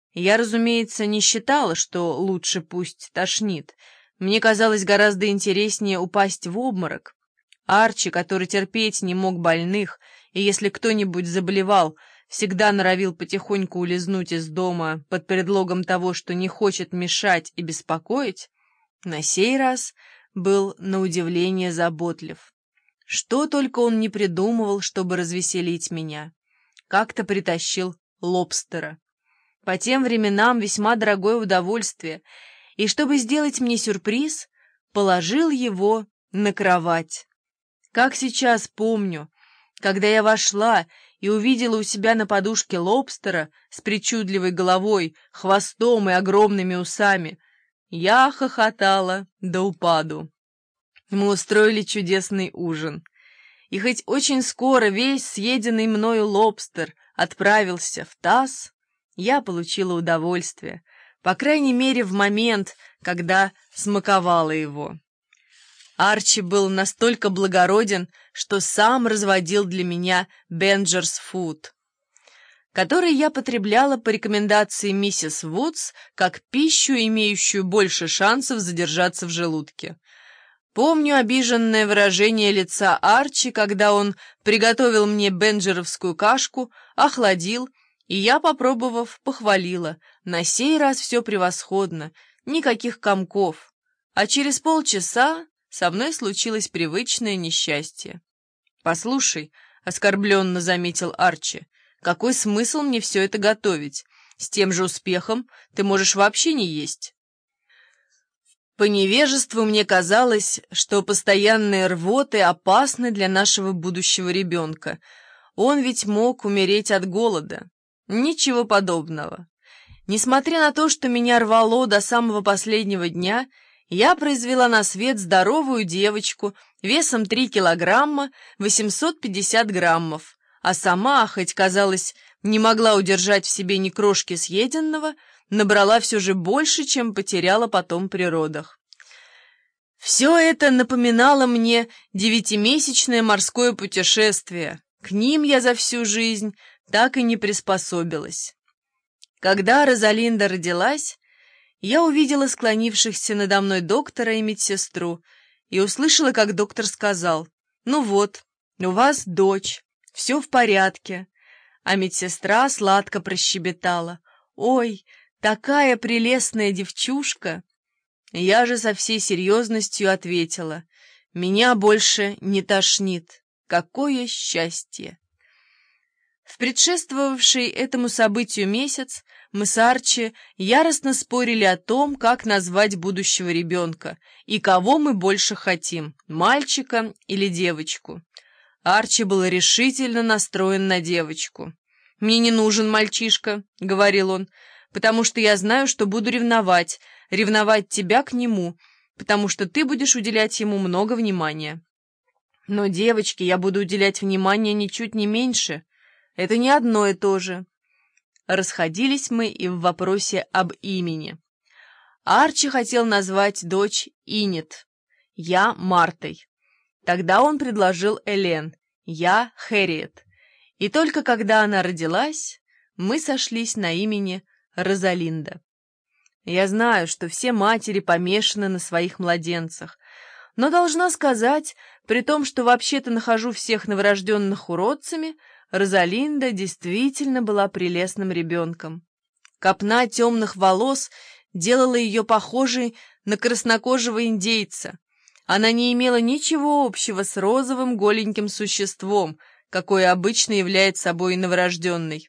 Я, разумеется, не считала, что лучше пусть тошнит. Мне казалось гораздо интереснее упасть в обморок. Арчи, который терпеть не мог больных, и если кто-нибудь заболевал, всегда норовил потихоньку улизнуть из дома под предлогом того, что не хочет мешать и беспокоить, на сей раз был на удивление заботлив. Что только он не придумывал, чтобы развеселить меня. Как-то притащил лобстера. По тем временам весьма дорогое удовольствие, и чтобы сделать мне сюрприз, положил его на кровать. Как сейчас помню, когда я вошла и увидела у себя на подушке лобстера с причудливой головой, хвостом и огромными усами, я хохотала до упаду. Мы устроили чудесный ужин. И хоть очень скоро весь съеденный мною лобстер отправился в таз, я получила удовольствие, по крайней мере в момент, когда смаковала его. Арчи был настолько благороден, что сам разводил для меня Бенджерс Фуд, который я потребляла по рекомендации миссис Вудс как пищу, имеющую больше шансов задержаться в желудке. Помню обиженное выражение лица Арчи, когда он приготовил мне бенджеровскую кашку, охладил, и я, попробовав, похвалила. На сей раз все превосходно, никаких комков. А через полчаса со мной случилось привычное несчастье. «Послушай», — оскорбленно заметил Арчи, — «какой смысл мне все это готовить? С тем же успехом ты можешь вообще не есть». По невежеству мне казалось, что постоянные рвоты опасны для нашего будущего ребенка. Он ведь мог умереть от голода. Ничего подобного. Несмотря на то, что меня рвало до самого последнего дня, я произвела на свет здоровую девочку весом 3 килограмма 850 граммов, а сама, хоть, казалось, не могла удержать в себе ни крошки съеденного, набрала все же больше, чем потеряла потом при родах. Все это напоминало мне 9-месячное морское путешествие. К ним я за всю жизнь так и не приспособилась. Когда Розалинда родилась, я увидела склонившихся надо мной доктора и медсестру и услышала, как доктор сказал: «Ну вот, у вас дочь, все в порядке». А медсестра сладко прощебетала: «Ой, такая прелестная девчушка!» Я же со всей серьезностью ответила: «Меня больше не тошнит. Какое счастье!» В предшествовавший этому событию месяц мы с Арчи яростно спорили о том, как назвать будущего ребенка и кого мы больше хотим, мальчика или девочку. Арчи был решительно настроен на девочку. «Мне не нужен мальчишка», — говорил он, «потому что я знаю, что буду ревновать тебя к нему, потому что ты будешь уделять ему много внимания. Но девочке я буду уделять внимание ничуть не меньше. Это не одно и то же». Расходились мы и в вопросе об имени. Арчи хотел назвать дочь Инет, я Мартой. Тогда он предложил Элен, я Хэрриет. И только когда она родилась, мы сошлись на имени Розалинда. Я знаю, что все матери помешаны на своих младенцах, но должна сказать, при том, что вообще-то нахожу всех новорожденных уродцами, Розалинда действительно была прелестным ребенком. Копна темных волос делала ее похожей на краснокожего индейца. Она не имела ничего общего с розовым голеньким существом, какое обычно является собой новорожденный.